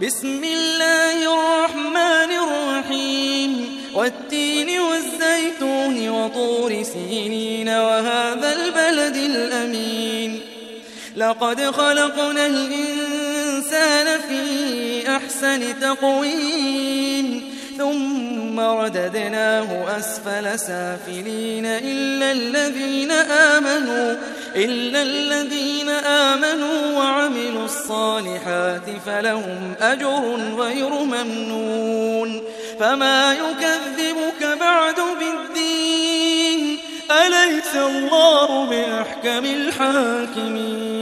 بسم الله الرحمن الرحيم والتين والزيتون وطور سينين وهذا البلد الأمين لقد خلقنا الإنسان في أحسن تقويم ثم رددناه أسفل سافلين إلا الذين آمنوا وعملوا الصالحات فلهم أجر غير ممنون فما يكذبك بعد بالدين أليس الله بأحكم الحاكمين